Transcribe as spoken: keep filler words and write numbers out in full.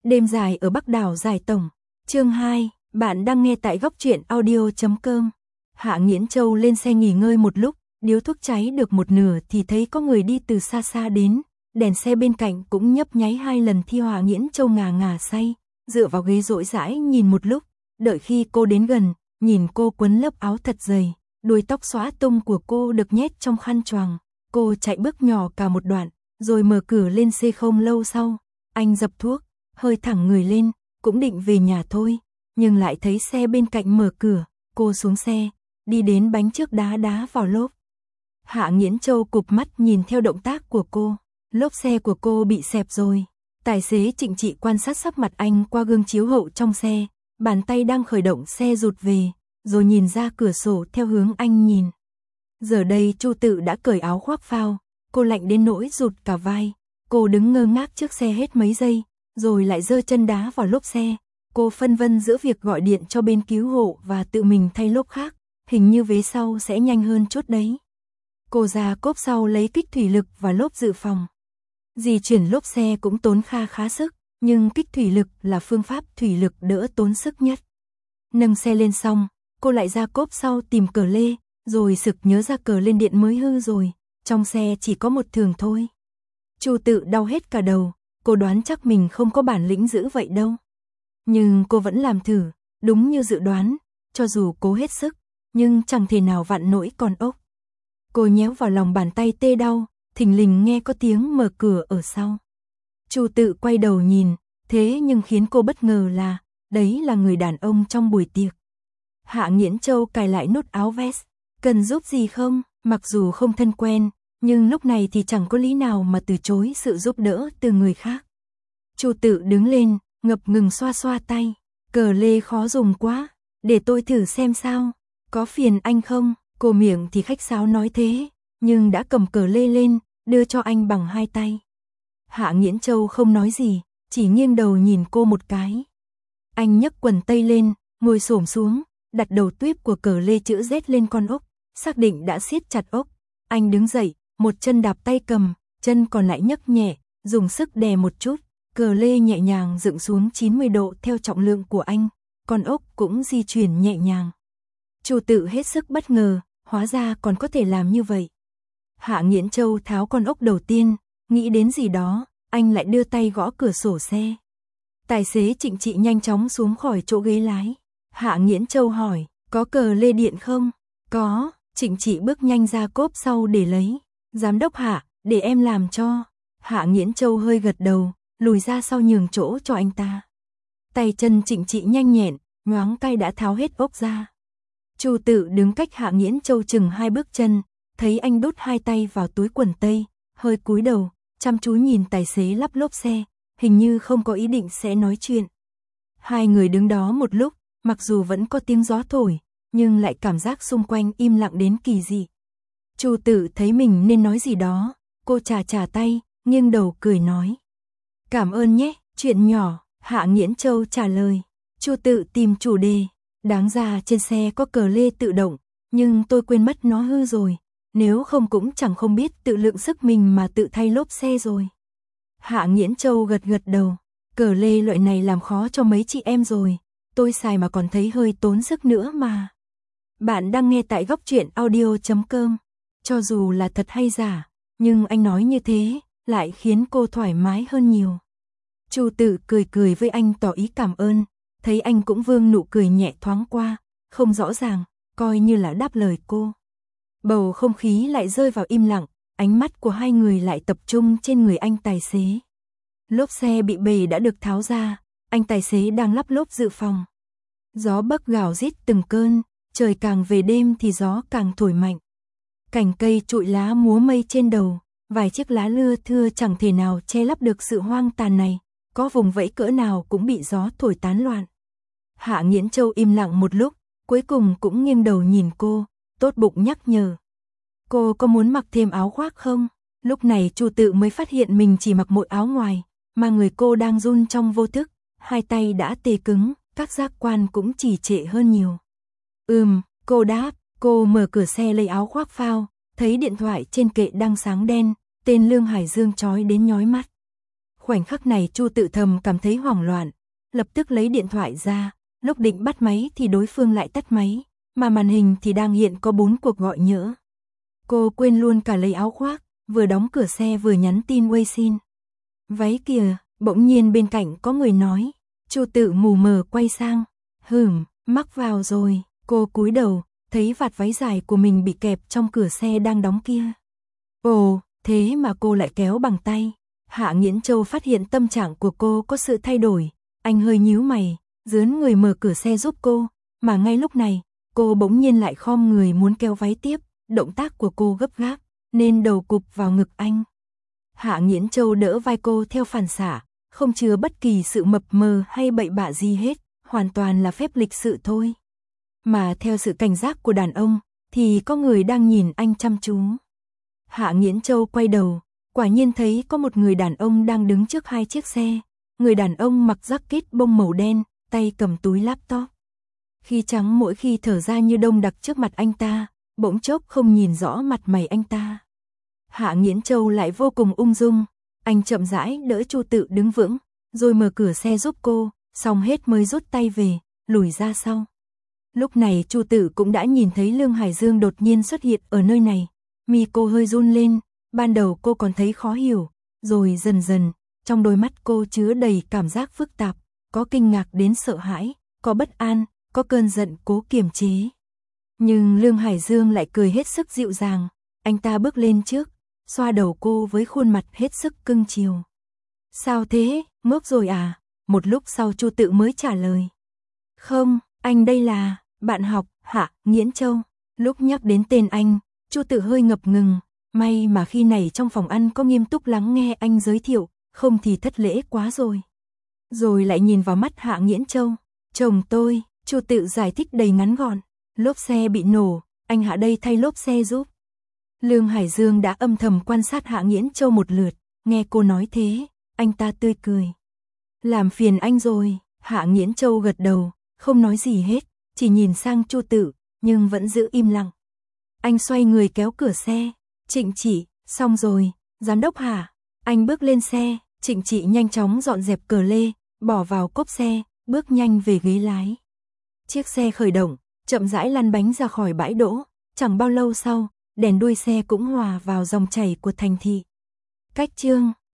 Đêm dài ở Bắc đảo Giải Tổng. Chương hai, bạn đang nghe tại góc truyện audio chấm com. Hạ Nghiễn Châu lên xe nghỉ ngơi một lúc, điếu thuốc cháy được một nửa thì thấy có người đi từ xa xa đến, đèn xe bên cạnh cũng nhấp nháy hai lần thì Hạ Nghiễn Châu ngà ngà say, dựa vào ghế rỗi rãi nhìn một lúc, đợi khi cô đến gần, nhìn cô quấn lớp áo thật dày, đuôi tóc xõa tung của cô được nhét trong khăn choàng, cô chạy bước nhỏ cả một đoạn, rồi mở cửa lên xe. Không lâu sau, anh dập thuốc, hơi thẳng người lên, cũng định về nhà thôi, nhưng lại thấy xe bên cạnh mở cửa, cô xuống xe, đi đến bánh trước đá đá vào lốp. Hạ Nghiễn Châu cụp mắt nhìn theo động tác của cô, lốp xe của cô bị xẹp rồi. Tài xế Trịnh Trị quan sát sắc mặt anh qua gương chiếu hậu trong xe, bàn tay đang khởi động xe rụt về, rồi nhìn ra cửa sổ theo hướng anh nhìn. Giờ đây Chu Tự đã cởi áo khoác phao, cô lạnh đến nỗi rụt cả vai, cô đứng ngơ ngác trước xe hết mấy giây, rồi lại giơ chân đá vào lốp xe. Cô phân vân giữa việc gọi điện cho bên cứu hộ và tự mình thay lốp khác, hình như vế sau sẽ nhanh hơn chút đấy. Cô ra cốp sau lấy kích thủy lực và lốp dự phòng. Di chuyển lốp xe cũng tốn kha khá sức, nhưng kích thủy lực là phương pháp thủy lực đỡ tốn sức nhất. Nâng xe lên xong, cô lại ra cốp sau tìm cờ lê, rồi sực nhớ ra cờ lên điện mới hư rồi, trong xe chỉ có một thường thôi. Chu Tự đau hết cả đầu, cô đoán chắc mình không có bản lĩnh dữ vậy đâu. Nhưng cô vẫn làm thử, đúng như dự đoán, cho dù cố hết sức, nhưng chẳng thể nào vặn nổi con ốc. Cô nhéo vào lòng bàn tay tê đau, thình lình nghe có tiếng mở cửa ở sau. Chu Tự quay đầu nhìn, thế nhưng khiến cô bất ngờ là, đấy là người đàn ông trong buổi tiệc. Hạ Nghiễn Châu cài lại nút áo vest, cần giúp gì không? Mặc dù không thân quen, nhưng lúc này thì chẳng có lý nào mà từ chối sự giúp đỡ từ người khác. Chu Tự đứng lên, ngập ngừng xoa xoa tay, cờ lê khó dùng quá, để tôi thử xem sao, có phiền anh không? Cô miệng thì khách sáo nói thế, nhưng đã cầm cờ lê lên, đưa cho anh bằng hai tay. Hạ Nghiễn Châu không nói gì, chỉ nghiêng đầu nhìn cô một cái. Anh nhấc quần tây lên, ngồi xổm xuống, đặt đầu tuýp của cờ lê chữ Z lên con ốc, xác định đã siết chặt ốc. Anh đứng dậy, một chân đạp tay cầm, chân còn lại nhấc nhẹ, dùng sức đè một chút, cờ lê nhẹ nhàng dựng xuống chín mươi độ theo trọng lượng của anh, con ốc cũng di chuyển nhẹ nhàng. Chu Tự hết sức bất ngờ, hóa ra còn có thể làm như vậy. Hạ Nghiễn Châu tháo con ốc đầu tiên, nghĩ đến gì đó, anh lại đưa tay gõ cửa sổ xe. Tài xế Trịnh Trị nhanh chóng xuống khỏi chỗ ghế lái. Hạ Nghiễn Châu hỏi, có cờ lê điện không? Có, Trịnh Trị bước nhanh ra cốp sau để lấy. Giám đốc Hạ, để em làm cho. Hạ Nghiễn Châu hơi gật đầu, lùi ra sau nhường chỗ cho anh ta. Tay chân Trịnh Trị nhanh nhẹn, nhoáng tay đã tháo hết ốc ra. Chu Tự đứng cách Hạ Nghiễn Châu chừng hai bước chân, thấy anh đút hai tay vào túi quần tây, hơi cúi đầu, chăm chú nhìn tài xế lắp lốp xe, hình như không có ý định sẽ nói chuyện. Hai người đứng đó một lúc, mặc dù vẫn có tiếng gió thổi, nhưng lại cảm giác xung quanh im lặng đến kỳ dị. Chu Tự thấy mình nên nói gì đó, cô chà chà tay, nghiêng đầu cười nói. Cảm ơn nhé, chuyện nhỏ, Hạ Nghiễn Châu trả lời. Chu Tự tìm chủ đề, đáng ra trên xe có cờ lê tự động, nhưng tôi quên mất nó hư rồi, nếu không cũng chẳng không biết tự lượng sức mình mà tự thay lốp xe rồi. Hạ Nghiễn Châu gật gật đầu, cờ lê loại này làm khó cho mấy chị em rồi, tôi xài mà còn thấy hơi tốn sức nữa mà. Bạn đang nghe tại góc truyện audio chấm com. Cho dù là thật hay giả, nhưng anh nói như thế, lại khiến cô thoải mái hơn nhiều. Chu Tự cười cười với anh tỏ ý cảm ơn, thấy anh cũng vương nụ cười nhẹ thoáng qua, không rõ ràng, coi như là đáp lời cô. Bầu không khí lại rơi vào im lặng, ánh mắt của hai người lại tập trung trên người anh tài xế. Lốp xe bị bể đã được tháo ra, anh tài xế đang lắp lốp dự phòng. Gió bấc gào rít từng cơn, trời càng về đêm thì gió càng thổi mạnh. Cành cây trụi lá múa mây trên đầu, vài chiếc lá lưa thưa chẳng thể nào che lấp được sự hoang tàn này, có vùng vẫy cỡ nào cũng bị gió thổi tán loạn. Hạ Nghiễn Châu im lặng một lúc, cuối cùng cũng nghiêng đầu nhìn cô, tốt bụng nhắc nhở. Cô có muốn mặc thêm áo khoác không? Lúc này Chu Tự mới phát hiện mình chỉ mặc một áo ngoài, mà người cô đang run trong vô thức, hai tay đã tê cứng, các giác quan cũng trì trệ hơn nhiều. Ừm, cô đáp, cô mở cửa xe lấy áo khoác phao, thấy điện thoại trên kệ đang sáng đen, tên Lương Hải Dương chói đến nhói mắt. Khoảnh khắc này Chu Tự thầm cảm thấy hoảng loạn, lập tức lấy điện thoại ra, lúc định bắt máy thì đối phương lại tắt máy, mà màn hình thì đang hiện có bốn cuộc gọi nhỡ. Cô quên luôn cả lấy áo khoác, vừa đóng cửa xe vừa nhắn tin Weixin. Váy kìa, bỗng nhiên bên cạnh có người nói. Chu Tự mù mờ quay sang, hửm, mắc vào rồi. Cô cúi đầu, thấy vạt váy dài của mình bị kẹp trong cửa xe đang đóng kia. Ồ, thế mà cô lại kéo bằng tay. Hạ Nghiễn Châu phát hiện tâm trạng của cô có sự thay đổi, anh hơi nhíu mày, dướn người mở cửa xe giúp cô, mà ngay lúc này, cô bỗng nhiên lại khom người muốn kéo váy tiếp, động tác của cô gấp gáp, nên đầu cụp vào ngực anh. Hạ Nghiễn Châu đỡ vai cô theo phản xạ, không chứa bất kỳ sự mập mờ hay bậy bạ gì hết, hoàn toàn là phép lịch sự thôi. Mà theo sự cảnh giác của đàn ông, thì có người đang nhìn anh chăm chú. Hạ Nghiễn Châu quay đầu, quả nhiên thấy có một người đàn ông đang đứng trước hai chiếc xe. Người đàn ông mặc jacket bông màu đen, tay cầm túi laptop. Khi trắng mỗi khi thở ra như đông đặc trước mặt anh ta, bỗng chốc không nhìn rõ mặt mày anh ta. Hạ Nghiễn Châu lại vô cùng ung dung, anh chậm rãi đỡ Chu Tự đứng vững, rồi mở cửa xe giúp cô, xong hết mới rút tay về, lùi ra sau. Lúc này Chu Tự cũng đã nhìn thấy Lương Hải Dương đột nhiên xuất hiện ở nơi này, mi cô hơi run lên, ban đầu cô còn thấy khó hiểu, rồi dần dần, trong đôi mắt cô chứa đầy cảm giác phức tạp, có kinh ngạc đến sợ hãi, có bất an, có cơn giận cố kiềm chế. Nhưng Lương Hải Dương lại cười hết sức dịu dàng, anh ta bước lên trước, xoa đầu cô với khuôn mặt hết sức cưng chiều. Sao thế, ngốc rồi à? Một lúc sau Chu Tự mới trả lời. Không, anh đây là bạn học Hạ Nghiễn Châu. Lúc nhắc đến tên anh, Chu Tự hơi ngập ngừng, may mà khi này trong phòng ăn có nghiêm túc lắng nghe anh giới thiệu, không thì thất lễ quá rồi. Rồi lại nhìn vào mắt Hạ Nghiễn Châu. Chồng tôi, Chu Tự giải thích đầy ngắn gọn. Lốp xe bị nổ, anh Hạ đây thay lốp xe giúp. Lương Hải Dương đã âm thầm quan sát Hạ Nghiễn Châu một lượt, nghe cô nói thế, anh ta tươi cười. Làm phiền anh rồi, Hạ Nghiễn Châu gật đầu, không nói gì hết, chỉ nhìn sang Chu Tự, nhưng vẫn giữ im lặng. Anh xoay người kéo cửa xe, Trịnh Trị, xong rồi, giám đốc Hạ. Anh bước lên xe, Trịnh Trị nhanh chóng dọn dẹp cờ lê, bỏ vào cốp xe, bước nhanh về ghế lái. Chiếc xe khởi động, chậm rãi lăn bánh ra khỏi bãi đỗ, chẳng bao lâu sau, đèn đuôi xe cũng hòa vào dòng chảy của thành thị. Cách chương